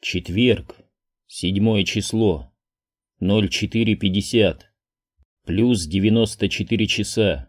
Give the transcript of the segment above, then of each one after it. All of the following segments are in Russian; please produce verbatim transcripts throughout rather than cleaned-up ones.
Четверг, седьмое число, ноль четыре пятьдесят, плюс девяносто четыре часа.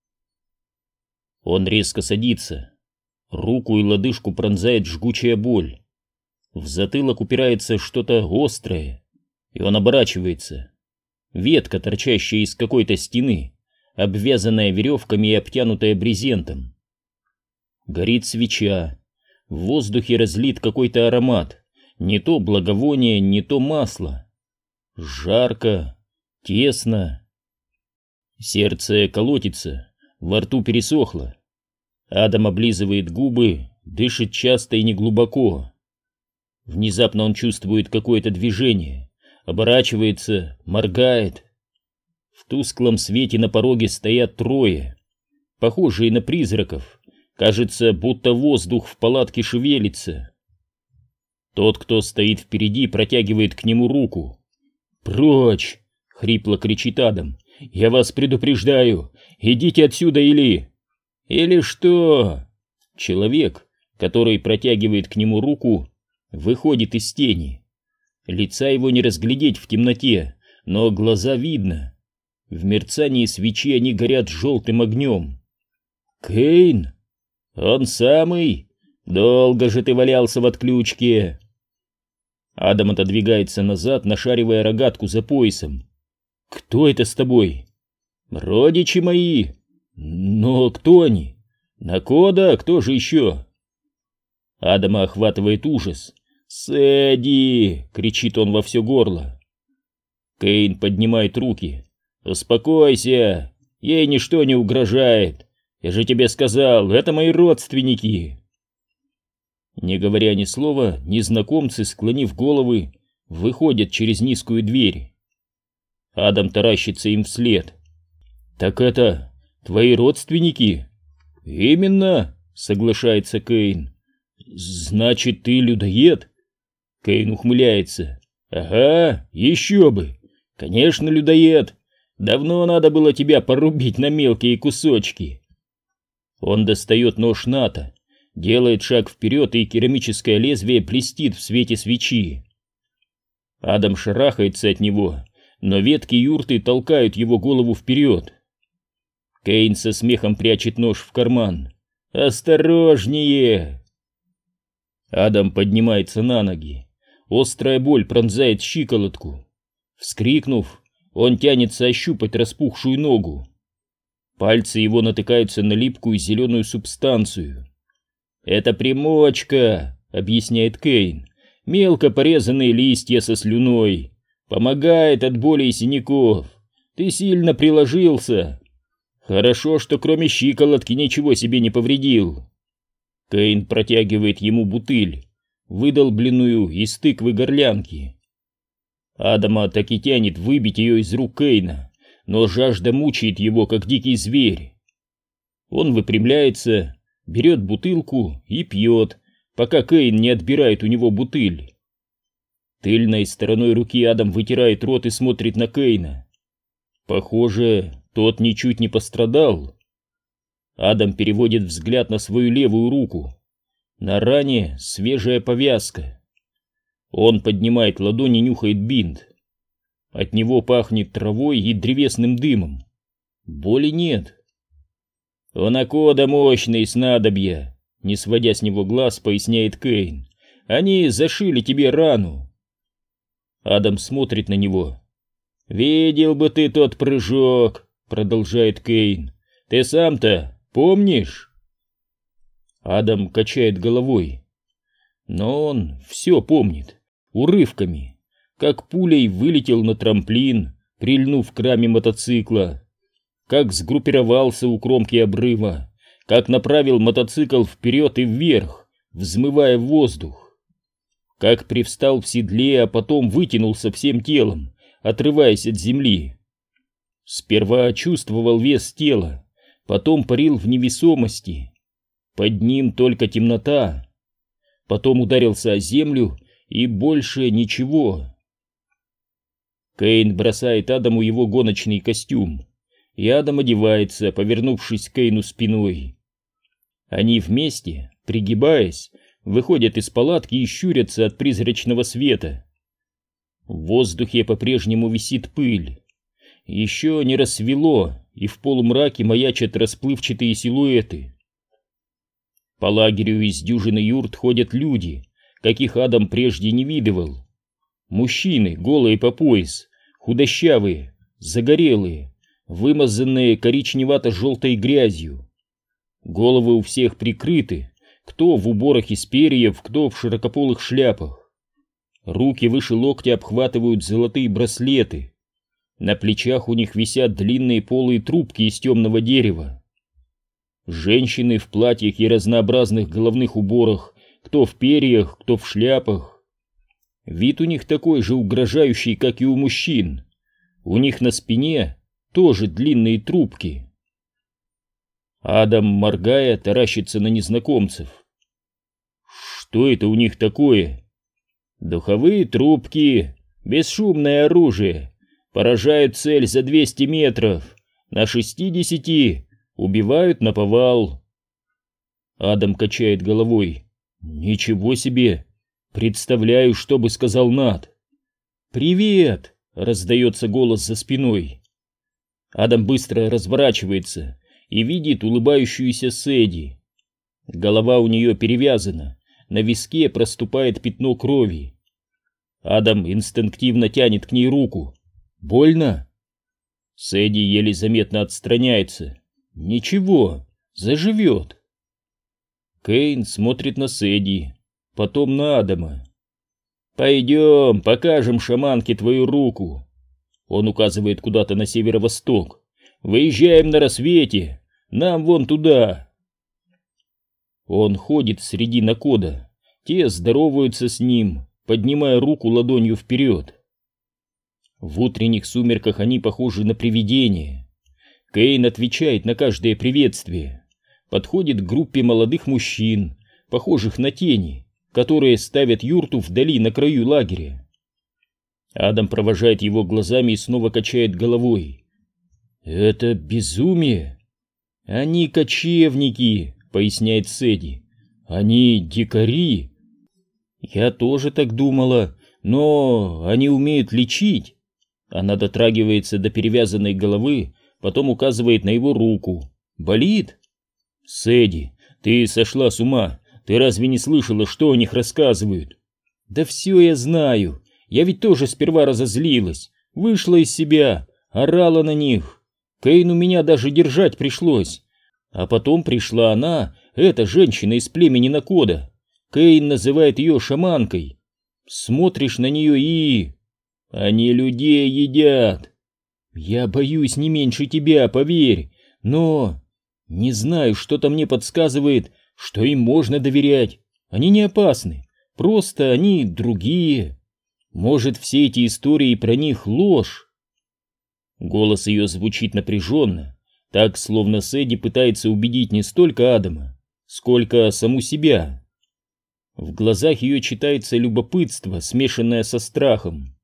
Он резко садится, руку и лодыжку пронзает жгучая боль. В затылок упирается что-то острое, и он оборачивается. Ветка, торчащая из какой-то стены, обвязанная веревками и обтянутая брезентом. Горит свеча, в воздухе разлит какой-то аромат. Не то благовоние, не то масло. Жарко, тесно. Сердце колотится, во рту пересохло. Адам облизывает губы, дышит часто и неглубоко. Внезапно он чувствует какое-то движение, оборачивается, моргает. В тусклом свете на пороге стоят трое, похожие на призраков. Кажется, будто воздух в палатке шевелится. Тот, кто стоит впереди, протягивает к нему руку. «Прочь!» — хрипло кричит Адам. «Я вас предупреждаю! Идите отсюда или...» «Или что?» Человек, который протягивает к нему руку, выходит из тени. Лица его не разглядеть в темноте, но глаза видно. В мерцании свечи они горят желтым огнем. «Кейн? Он самый? Долго же ты валялся в отключке!» Адам отодвигается назад, нашаривая рогатку за поясом. «Кто это с тобой?» «Родичи мои!» «Но кто они? Накода? Кто же еще?» Адама охватывает ужас. «Сэдди!» — кричит он во все горло. Кейн поднимает руки. «Успокойся! Ей ничто не угрожает! Я же тебе сказал, это мои родственники!» Не говоря ни слова, незнакомцы, склонив головы, выходят через низкую дверь. Адам таращится им вслед. «Так это твои родственники?» «Именно», — соглашается Кейн. «Значит, ты людоед?» Кейн ухмыляется. «Ага, еще бы! Конечно, людоед! Давно надо было тебя порубить на мелкие кусочки!» Он достает нож НАТО, делает шаг вперед, и керамическое лезвие блестит в свете свечи. Адам шарахается от него, но ветки юрты толкают его голову вперед. Кейн со смехом прячет нож в карман. «Осторожнее!» Адам поднимается на ноги. Острая боль пронзает щиколотку. Вскрикнув, он тянется ощупать распухшую ногу. Пальцы его натыкаются на липкую зеленую субстанцию. «Это примочка», — объясняет Кейн. «Мелко порезанные листья со слюной. Помогает от боли и синяков. Ты сильно приложился. Хорошо, что кроме щиколотки ничего себе не повредил». Кейн протягивает ему бутыль, выдолбленную из тыквы горлянки. Адама так и тянет выбить ее из рук Кейна, но жажда мучает его, как дикий зверь. Он выпрямляется, берет бутылку и пьет, пока Кейн не отбирает у него бутыль. Тыльной стороной руки Адам вытирает рот и смотрит на Кейна. Похоже, тот ничуть не пострадал. Адам переводит взгляд на свою левую руку. На ране свежая повязка. Он поднимает ладонь и нюхает бинт. От него пахнет травой и древесным дымом. Боли нет. «У Накода мощные снадобья», — не сводя с него глаз, поясняет Кейн. «Они зашили тебе рану». Адам смотрит на него. «Видел бы ты тот прыжок», — продолжает Кейн. «Ты сам-то помнишь?» Адам качает головой. Но он все помнит, урывками, как пулей вылетел на трамплин, прильнув к раме мотоцикла, как сгруппировался у кромки обрыва, как направил мотоцикл вперед и вверх, взмывая в воздух, как привстал в седле, а потом вытянулся всем телом, отрываясь от земли. Сперва чувствовал вес тела, потом парил в невесомости. Под ним только темнота. Потом ударился о землю, и больше ничего. Кейн бросает Адаму его гоночный костюм, и Адам одевается, повернувшись к Кейну спиной. Они вместе, пригибаясь, выходят из палатки и щурятся от призрачного света. В воздухе по-прежнему висит пыль. Еще не рассвело, и в полумраке маячат расплывчатые силуэты. По лагерю из дюжины юрт ходят люди, каких Адам прежде не видывал. Мужчины, голые по пояс, худощавые, загорелые, вымазанные коричневато-желтой грязью. Головы у всех прикрыты, кто в уборах из перьев, кто в широкополых шляпах. Руки выше локтя обхватывают золотые браслеты. На плечах у них висят длинные полые трубки из темного дерева. Женщины в платьях и разнообразных головных уборах, кто в перьях, кто в шляпах. Вид у них такой же угрожающий, как и у мужчин. У них на спине тоже длинные трубки. Адам, моргая, таращится на незнакомцев. Что это у них такое? Духовые трубки, бесшумное оружие, поражают цель за двести метров, на шестидесяти убивают наповал. Адам качает головой. Ничего себе! Представляю, что бы сказал Нат. «Привет!» — раздается голос за спиной. Адам быстро разворачивается и видит улыбающуюся Сэдди. Голова у нее перевязана, на виске проступает пятно крови. Адам инстинктивно тянет к ней руку. «Больно?» Сэдди еле заметно отстраняется. «Ничего, заживет». Кейн смотрит на Сэдди, потом на Адама. «Пойдем, покажем шаманке твою руку». Он указывает куда-то на северо-восток. «Выезжаем на рассвете, нам вон туда». Он ходит среди накода, те здороваются с ним, поднимая руку ладонью вперед. В утренних сумерках они похожи на привидения. Кейн отвечает на каждое приветствие, подходит к группе молодых мужчин, похожих на тени, которые ставят юрту вдали на краю лагеря. Адам провожает его глазами и снова качает головой. «Это безумие!» «Они кочевники», — поясняет Сэдди. «Они дикари». «Я тоже так думала, но они умеют лечить». Она дотрагивается до перевязанной головы, потом указывает на его руку. «Болит?» «Сэдди, ты сошла с ума. Ты разве не слышала, что о них рассказывают?» «Да все я знаю. Я ведь тоже сперва разозлилась, вышла из себя, орала на них. Кейну меня даже держать пришлось. А потом пришла она, эта женщина из племени Накода. Кейн называет ее шаманкой. Смотришь на нее и... Они людей едят. Я боюсь не меньше тебя, поверь, но... Не знаю, что-то мне подсказывает, что им можно доверять. Они не опасны, просто они другие. Может, все эти истории про них ложь?» Голос ее звучит напряженно, так, словно Сэдди пытается убедить не столько Адама, сколько саму себя. В глазах ее читается любопытство, смешанное со страхом.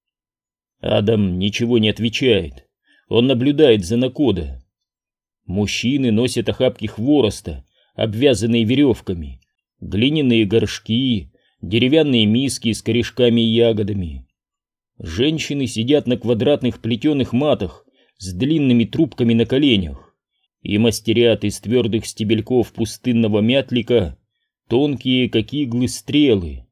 Адам ничего не отвечает, он наблюдает за Накода. Мужчины носят охапки хвороста, обвязанные веревками, глиняные горшки, деревянные миски с корешками и ягодами. Женщины сидят на квадратных плетеных матах с длинными трубками на коленях и мастерят из твердых стебельков пустынного мятлика тонкие, как иглы, стрелы.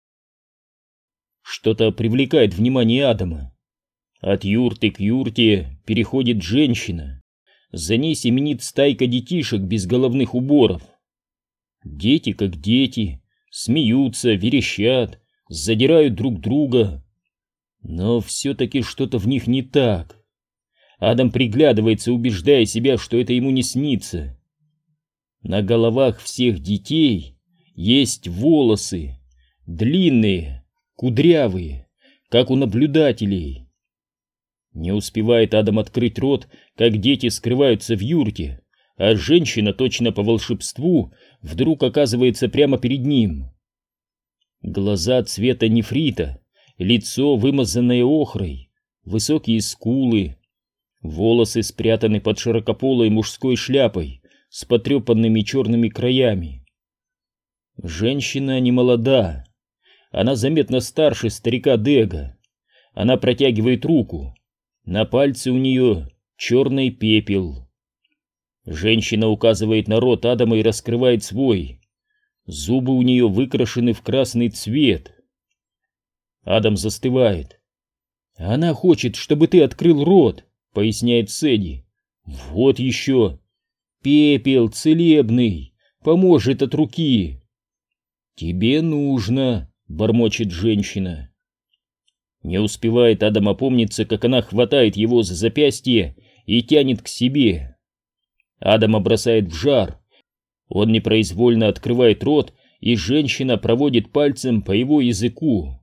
Что-то привлекает внимание Адама. От юрты к юрте переходит женщина. За ней семенит стайка детишек без головных уборов. Дети как дети, смеются, верещат, задирают друг друга. Но все-таки что-то в них не так. Адам приглядывается, убеждая себя, что это ему не снится. На головах всех детей есть волосы, длинные, кудрявые, как у наблюдателей. Не успевает Адам открыть рот, как дети скрываются в юрте, а женщина, точно по волшебству, вдруг оказывается прямо перед ним. Глаза цвета нефрита, лицо, вымазанное охрой, высокие скулы, волосы спрятаны под широкополой мужской шляпой с потрепанными черными краями. Женщина не молода. Она заметно старше старика Дега. Она протягивает руку. На пальце у нее черный пепел. Женщина указывает на рот Адама и раскрывает свой. Зубы у нее выкрашены в красный цвет. Адам застывает. «Она хочет, чтобы ты открыл рот», — поясняет Сэдди. «Вот еще. Пепел целебный, поможет от руки». «Тебе нужно», — бормочет женщина. Не успевает Адам опомниться, как она хватает его за запястье и тянет к себе. Адама бросает в жар. Он непроизвольно открывает рот, и женщина проводит пальцем по его языку.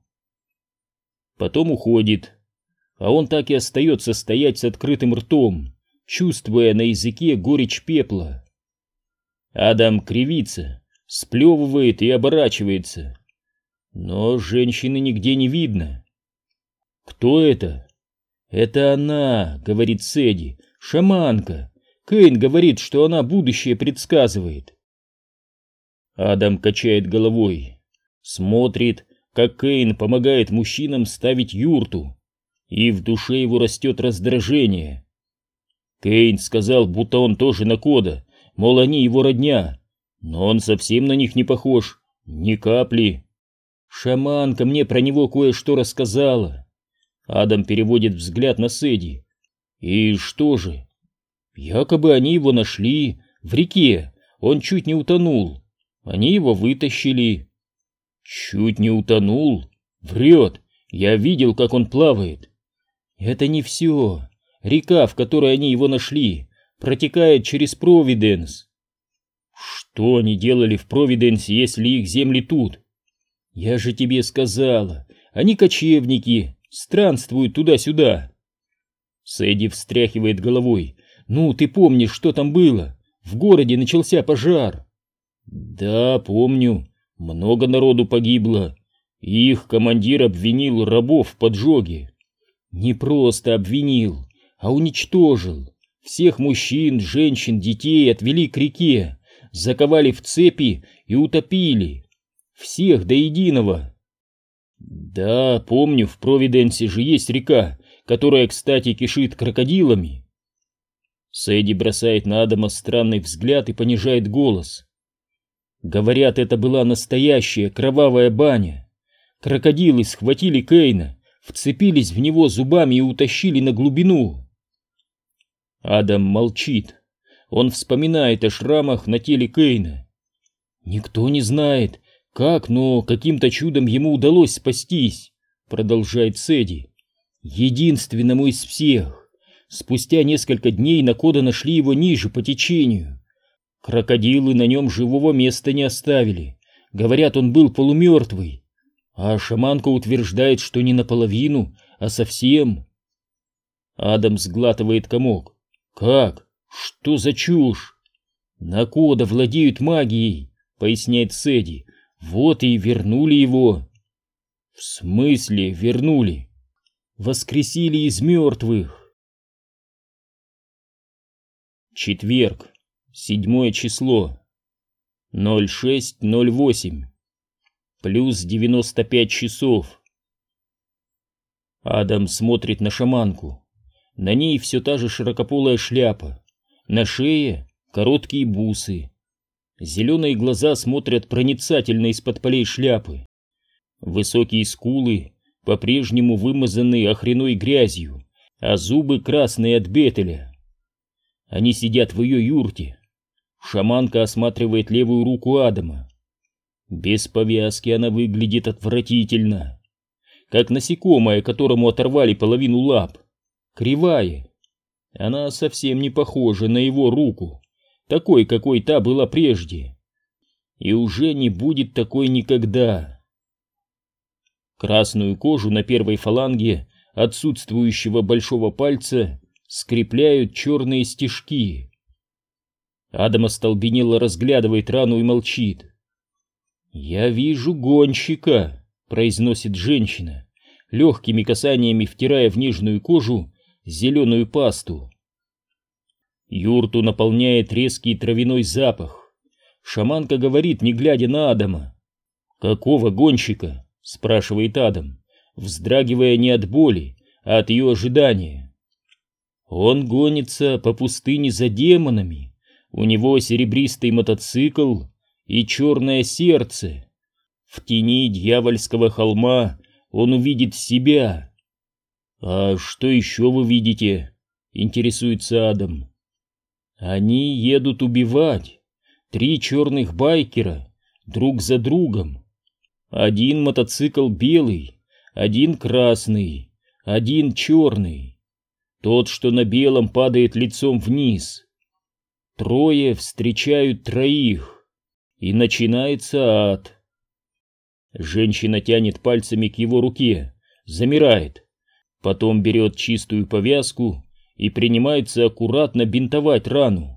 Потом уходит, а он так и остается стоять с открытым ртом, чувствуя на языке горечь пепла. Адам кривится, сплевывает и оборачивается. Но женщины нигде не видно. «Кто это?» «Это она», — говорит Сэдди, — «шаманка. Кейн говорит, что она будущее предсказывает». Адам качает головой, смотрит, как Кейн помогает мужчинам ставить юрту, и в душе его растет раздражение. Кейн сказал, будто он тоже Накода, мол, они его родня, но он совсем на них не похож, ни капли. Шаманка мне про него кое-что рассказала. Адам переводит взгляд на Сэдди. И что же? Якобы они его нашли в реке, он чуть не утонул. Они его вытащили. Чуть не утонул? Врет. Я видел, как он плавает. Это не все. Река, в которой они его нашли, протекает через Провиденс. Что они делали в Провиденсе, если их земли тут? Я же тебе сказала, они кочевники, странствуют туда-сюда. Сэдди встряхивает головой. Ну, ты помнишь, что там было? В городе начался пожар. Да, помню. Много народу погибло. Их командир обвинил рабов в поджоге. Не просто обвинил, а уничтожил. Всех мужчин, женщин, детей отвели к реке, заковали в цепи и утопили. Всех до единого. Да, помню, в Провиденсе же есть река, которая, кстати, кишит крокодилами. Сэдди бросает на Адама странный взгляд и понижает голос. Говорят, это была настоящая кровавая баня. Крокодилы схватили Кейна, вцепились в него зубами и утащили на глубину. Адам молчит. Он вспоминает о шрамах на теле Кейна. Никто не знает, как, но каким-то чудом ему удалось спастись, продолжает Сэдди. Единственному из всех. Спустя несколько дней Накода нашли его ниже по течению. Крокодилы на нем живого места не оставили. Говорят, он был полумертвый. А шаманка утверждает, что не наполовину, а совсем. Адам сглатывает комок. Как? Что за чушь? Накода владеют магией, поясняет Сэдди. Вот и вернули его. В смысле вернули? Воскресили из мертвых. Четверг, седьмое число, ноль шесть ноль восемь, плюс девяносто пять часов. Адам смотрит на шаманку. На ней все та же широкополая шляпа, на шее короткие бусы. Зеленые глаза смотрят проницательно из-под полей шляпы. Высокие скулы по-прежнему вымазаны охряной грязью, а зубы красные от бетеля. Они сидят в ее юрте. Шаманка осматривает левую руку Адама. Без повязки она выглядит отвратительно, как насекомое, которому оторвали половину лап. Кривая. Она совсем не похожа на его руку, такой, какой та была прежде. И уже не будет такой никогда. Красную кожу на первой фаланге отсутствующего большого пальца скрепляют черные стежки. Адам остолбенело разглядывает рану и молчит. «Я вижу гонщика», — произносит женщина, легкими касаниями втирая в нежную кожу зеленую пасту. Юрту наполняет резкий травяной запах. Шаманка говорит, не глядя на Адама. «Какого гонщика?» — спрашивает Адам, вздрагивая не от боли, а от ее ожидания. «Он гонится по пустыне за демонами. У него серебристый мотоцикл и черное сердце. В тени дьявольского холма он увидит себя». «А что еще вы видите?» — интересуется Адам. «Они едут убивать. Три черных байкера, друг за другом. Один мотоцикл белый, один красный, один черный. Тот, что на белом, падает лицом вниз. Трое встречают троих, и начинается ад». Женщина тянет пальцами к его руке, замирает, потом берет чистую повязку и принимается аккуратно бинтовать рану.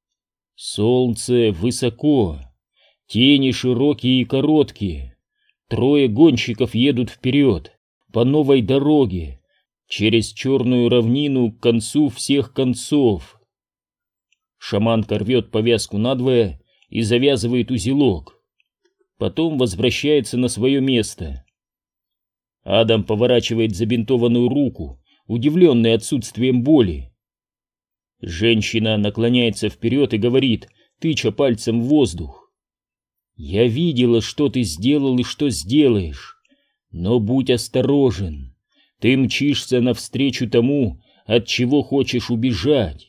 Солнце высоко, тени широкие и короткие. Трое гонщиков едут вперед, по новой дороге, через черную равнину к концу всех концов. Шаманка рвет повязку надвое и завязывает узелок. Потом возвращается на свое место. Адам поворачивает забинтованную руку, удивленный отсутствием боли. Женщина наклоняется вперед и говорит, тыча пальцем в воздух: «Я видела, что ты сделал и что сделаешь, но будь осторожен, ты мчишься навстречу тому, от чего хочешь убежать».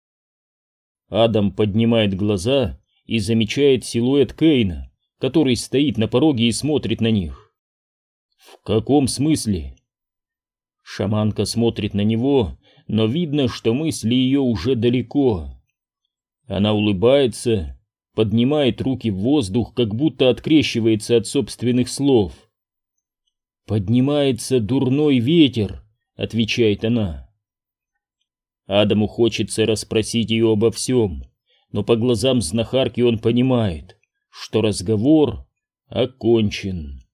Адам поднимает глаза и замечает силуэт Кейна, который стоит на пороге и смотрит на них. «В каком смысле?» Шаманка смотрит на него, но видно, что мысли ее уже далеко. Она улыбается, поднимает руки в воздух, как будто открещивается от собственных слов. «Поднимается дурной ветер», — отвечает она. Адаму хочется расспросить ее обо всем, но по глазам знахарки он понимает, что разговор окончен.